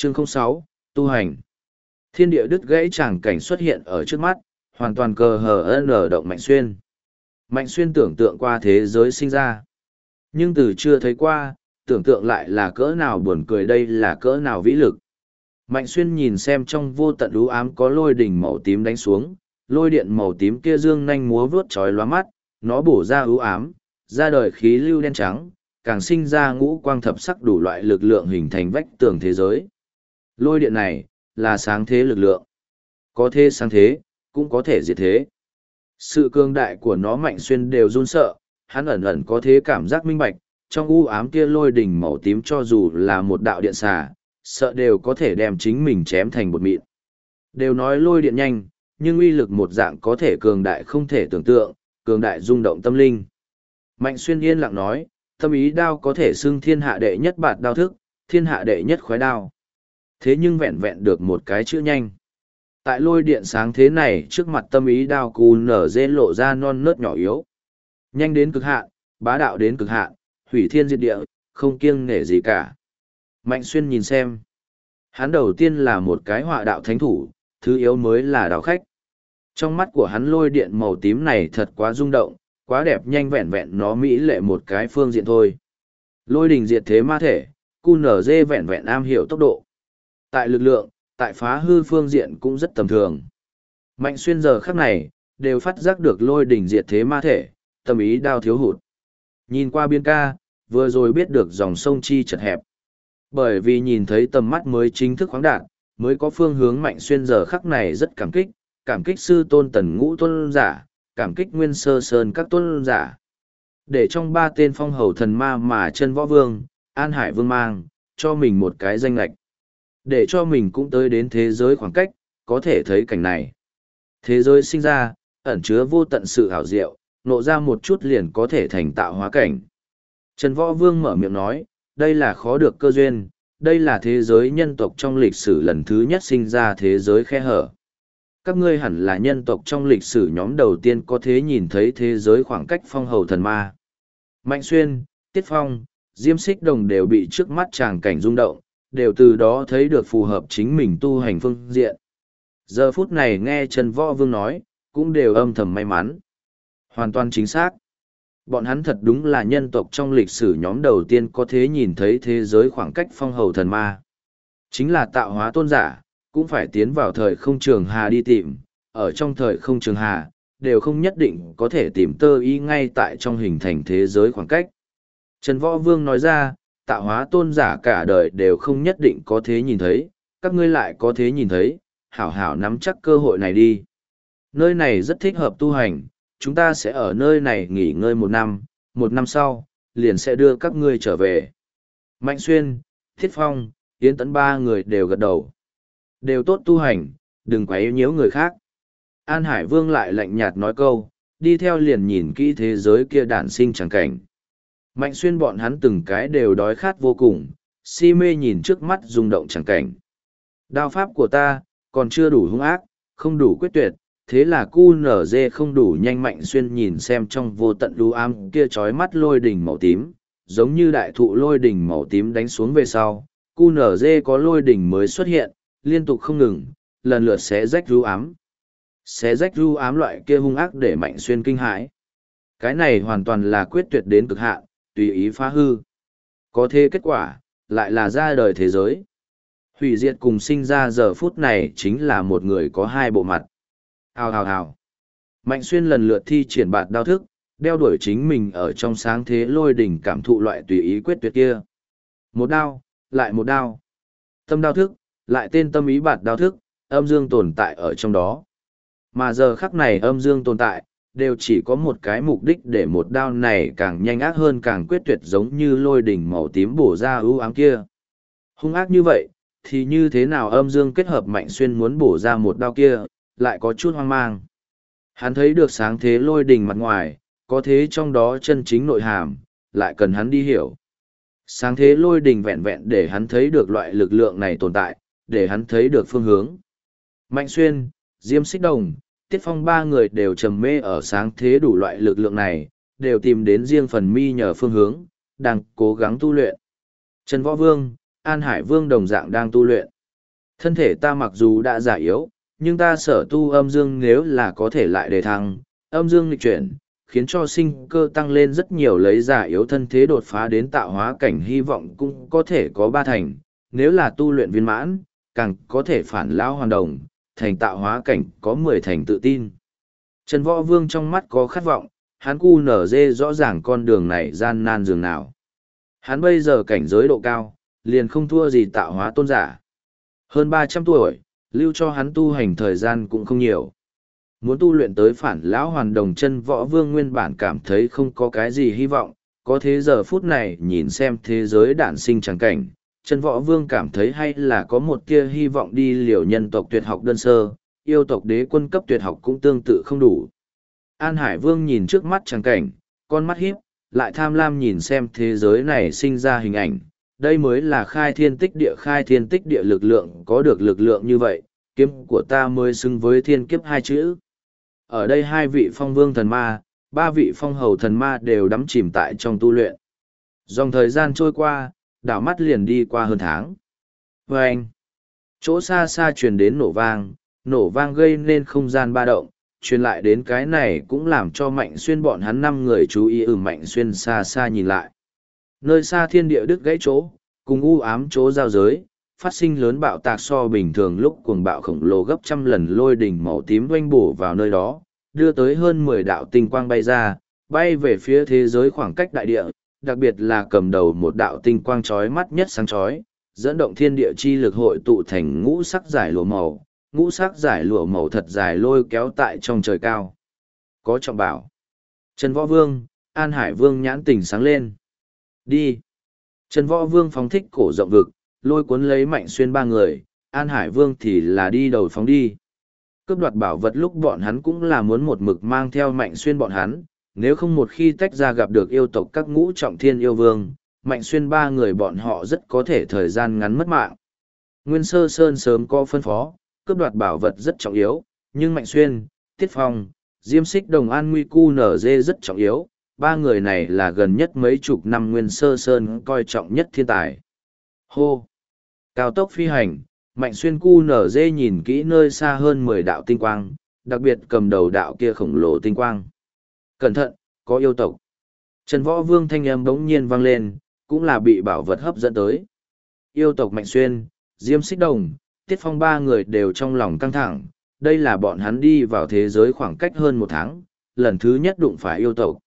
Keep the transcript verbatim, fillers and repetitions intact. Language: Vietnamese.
Chương không sáu, tu hành. Thiên địa đứt gãy tràng cảnh xuất hiện ở trước mắt, hoàn toàn cờ hờ nở động Mạnh Xuyên. Mạnh Xuyên tưởng tượng qua thế giới sinh ra. Nhưng từ chưa thấy qua, tưởng tượng lại là cỡ nào buồn cười, đây là cỡ nào vĩ lực. Mạnh Xuyên nhìn xem trong vô tận u ám có lôi đỉnh màu tím đánh xuống, lôi điện màu tím kia dương nhanh múa vuốt chói lóa mắt, nó bổ ra u ám, ra đời khí lưu đen trắng, càng sinh ra ngũ quang thập sắc đủ loại lực lượng hình thành vách tường thế giới. Lôi điện này, là sáng thế lực lượng. Có thể sáng thế, cũng có thể diệt thế. Sự cường đại của nó Mạnh Xuyên đều run sợ, hắn ẩn ẩn có thế cảm giác minh bạch, trong u ám kia lôi đỉnh màu tím cho dù là một đạo điện xà, sợ đều có thể đem chính mình chém thành bột mịn. Đều nói lôi điện nhanh, nhưng uy lực một dạng có thể cường đại không thể tưởng tượng, cường đại rung động tâm linh. Mạnh Xuyên yên lặng nói, tâm ý đao có thể xưng thiên hạ đệ nhất bạt đao thức, thiên hạ đệ nhất khoái đao. Thế nhưng vẹn vẹn được một cái chữ nhanh. Tại lôi điện sáng thế này trước mặt tâm ý đao cù nở dê lộ ra non nớt nhỏ yếu. Nhanh đến cực hạn, bá đạo đến cực hạn, hủy thiên diệt địa, không kiêng nể gì cả. Mạnh Xuyên nhìn xem. Hắn đầu tiên là một cái họa đạo thánh thủ, thứ yếu mới là đạo khách. Trong mắt của hắn lôi điện màu tím này thật quá rung động, quá đẹp, nhanh vẹn vẹn nó mỹ lệ một cái phương diện thôi. Lôi đình diệt thế ma thể, cu nở dê vẹn vẹn am hiểu tốc độ. Tại lực lượng, tại phá hư phương diện cũng rất tầm thường. Mạnh Xuyên giờ khắc này, đều phát giác được lôi đỉnh diệt thế ma thể, tâm ý đao thiếu hụt. Nhìn qua biên ca, vừa rồi biết được dòng sông chi chật hẹp. Bởi vì nhìn thấy tầm mắt mới chính thức khoáng đạt, mới có phương hướng. Mạnh Xuyên giờ khắc này rất cảm kích, cảm kích sư tôn Tần Ngũ tôn giả, cảm kích Nguyên Sơ Sơn các tôn giả. Để trong ba tên phong hầu thần ma mà chân võ vương, An Hải Vương mang, cho mình một cái danh lệch. Để cho mình cũng tới đến thế giới khoảng cách, có thể thấy cảnh này. Thế giới sinh ra, ẩn chứa vô tận sự hảo diệu, nộ ra một chút liền có thể thành tạo hóa cảnh. Trần Võ Vương mở miệng nói, đây là khó được cơ duyên, đây là thế giới nhân tộc trong lịch sử lần thứ nhất sinh ra thế giới khe hở. Các ngươi hẳn là nhân tộc trong lịch sử nhóm đầu tiên có thể nhìn thấy thế giới khoảng cách phong hầu thần ma. Mạnh Xuyên, Tiết Phong, Diêm Xích Đồng đều bị trước mắt tràng cảnh rung động, đều từ đó thấy được phù hợp chính mình tu hành phương diện. Giờ phút này nghe Trần Võ Vương nói, cũng đều âm thầm may mắn. Hoàn toàn chính xác. Bọn hắn thật đúng là nhân tộc trong lịch sử nhóm đầu tiên có thể nhìn thấy thế giới khoảng cách phong hầu thần ma. Chính là tạo hóa tôn giả, cũng phải tiến vào thời không trường hà đi tìm, ở trong thời không trường hà, đều không nhất định có thể tìm tơ ý ngay tại trong hình thành thế giới khoảng cách. Trần Võ Vương nói ra, tạo hóa tôn giả cả đời đều không nhất định có thế nhìn thấy, các ngươi lại có thế nhìn thấy, hảo hảo nắm chắc cơ hội này đi. Nơi này rất thích hợp tu hành, chúng ta sẽ ở nơi này nghỉ ngơi một năm, một năm sau, liền sẽ đưa các ngươi trở về. Mạnh Xuyên, Thiết Phong, Yến Tấn ba người đều gật đầu. Đều tốt tu hành, đừng quấy nhiễu người khác. An Hải Vương lại lạnh nhạt nói câu, đi theo liền nhìn kỹ thế giới kia đản sinh chẳng cảnh. Mạnh Xuyên bọn hắn từng cái đều đói khát vô cùng, si mê nhìn trước mắt rung động chẳng cảnh. Đao pháp của ta, còn chưa đủ hung ác, không đủ quyết tuyệt, thế là cu nở dê không đủ nhanh. Mạnh Xuyên nhìn xem trong vô tận đu ám kia trói mắt lôi đỉnh màu tím, giống như đại thụ lôi đỉnh màu tím đánh xuống về sau, cu nở dê có lôi đỉnh mới xuất hiện, liên tục không ngừng, lần lượt xé rách ru ám. Xé rách ru ám loại kia hung ác để Mạnh Xuyên kinh hãi. Cái này hoàn toàn là quyết tuyệt đến cực hạn, tùy ý phá hư. Có thế kết quả, lại là ra đời thế giới. Hủy diệt cùng sinh ra giờ phút này chính là một người có hai bộ mặt. Hào hào hào. Mạnh Xuyên lần lượt thi triển bạt đao thức, đeo đuổi chính mình ở trong sáng thế lôi đỉnh cảm thụ loại tùy ý quyết tuyệt kia. Một đao, lại một đao. Tâm đao thức, lại tên tâm ý bạt đao thức, âm dương tồn tại ở trong đó. Mà giờ khắc này âm dương tồn tại, đều chỉ có một cái mục đích để một đao này càng nhanh ác hơn càng quyết tuyệt, giống như lôi đỉnh màu tím bổ ra ưu ám kia. Hung ác như vậy, thì như thế nào âm dương kết hợp? Mạnh Xuyên muốn bổ ra một đao kia, lại có chút hoang mang. Hắn thấy được sáng thế lôi đỉnh mặt ngoài, có thế trong đó chân chính nội hàm, lại cần hắn đi hiểu. Sáng thế lôi đỉnh vẹn vẹn để hắn thấy được loại lực lượng này tồn tại, để hắn thấy được phương hướng. Mạnh Xuyên, Diêm Xích Đồng, Tiết Phong ba người đều trầm mê ở sáng thế đủ loại lực lượng này, đều tìm đến riêng phần mi nhờ phương hướng, đang cố gắng tu luyện. Trần Võ Vương, An Hải Vương đồng dạng đang tu luyện. Thân thể ta mặc dù đã già yếu, nhưng ta sở tu âm dương nếu là có thể lại đề thăng, âm dương nghịch chuyển, khiến cho sinh cơ tăng lên rất nhiều, lấy già yếu thân thế đột phá đến tạo hóa cảnh hy vọng cũng có thể có ba thành, nếu là tu luyện viên mãn, càng có thể phản lão hoàn đồng, thành tạo hóa cảnh có mười thành tự tin. Trần Võ Vương trong mắt có khát vọng, hắn cu nở dê rõ ràng con đường này gian nan dường nào. Hắn bây giờ cảnh giới độ cao, liền không thua gì tạo hóa tôn giả. Hơn ba trăm tuổi, lưu cho hắn tu hành thời gian cũng không nhiều. Muốn tu luyện tới phản lão hoàn đồng, Chân Võ Vương nguyên bản cảm thấy không có cái gì hy vọng, có thế giờ phút này nhìn xem thế giới đản sinh trắng cảnh, Chân Võ Vương cảm thấy hay là có một tia hy vọng đi liều nhân tộc tuyệt học đơn sơ, yêu tộc đế quân cấp tuyệt học cũng tương tự không đủ. An Hải Vương nhìn trước mắt trắng cảnh, con mắt híp, lại tham lam nhìn xem thế giới này sinh ra hình ảnh, đây mới là khai thiên tích địa khai thiên tích địa lực lượng, có được lực lượng như vậy, kiếm của ta mới xứng với thiên kiếp hai chữ. Ở đây hai vị phong vương thần ma, ba vị phong hầu thần ma đều đắm chìm tại trong tu luyện. Dòng thời gian trôi qua, đảo mắt liền đi qua hơn tháng. Và anh, chỗ xa xa truyền đến nổ vang, nổ vang gây nên không gian ba động, truyền lại đến cái này cũng làm cho Mạnh Xuyên bọn hắn năm người chú ý. Ừ, Mạnh Xuyên xa xa nhìn lại. Nơi xa thiên địa đứt gãy chỗ, cùng u ám chỗ giao giới, phát sinh lớn bạo tạc so bình thường lúc cuồng bạo khổng lồ gấp trăm lần, lôi đỉnh màu tím oanh bổ vào nơi đó, đưa tới hơn mười đạo tinh quang bay ra, bay về phía thế giới khoảng cách đại địa, đặc biệt là cầm đầu một đạo tinh quang chói mắt nhất sáng chói, dẫn động thiên địa chi lực hội tụ thành ngũ sắc giải lụa màu, ngũ sắc giải lụa màu thật dài lôi kéo tại trong trời cao. Có trọng bảo. Trần Võ Vương, An Hải Vương nhãn tình sáng lên. Đi. Trần Võ Vương phóng thích cổ rộng vực, lôi cuốn lấy Mạnh Xuyên ba người, An Hải Vương thì là đi đầu phóng đi. Cướp đoạt bảo vật lúc bọn hắn cũng là muốn một mực mang theo Mạnh Xuyên bọn hắn, nếu không một khi tách ra gặp được yêu tộc các ngũ trọng thiên yêu vương, Mạnh Xuyên ba người bọn họ rất có thể thời gian ngắn mất mạng. Nguyên Sơ Sơn sớm có phân phó, cướp đoạt bảo vật rất trọng yếu, nhưng Mạnh Xuyên, Tiết Phong, Diêm Xích Đồng, An Nguy Cu Nở Dê rất trọng yếu, ba người này là gần nhất mấy chục năm Nguyên Sơ Sơn coi trọng nhất thiên tài. Hô! Cao tốc phi hành, Mạnh Xuyên Cu Nở Dê nhìn kỹ nơi xa hơn mười đạo tinh quang, đặc biệt cầm đầu đạo kia khổng lồ tinh quang. Cẩn thận, có yêu tộc. Trần Võ Vương thanh âm bỗng nhiên vang lên, cũng là bị bảo vật hấp dẫn tới. Yêu tộc Mạnh Xuyên, Diêm Xích Đồng, Tiết Phong ba người đều trong lòng căng thẳng, đây là bọn hắn đi vào thế giới khoảng cách hơn một tháng, lần thứ nhất đụng phải yêu tộc.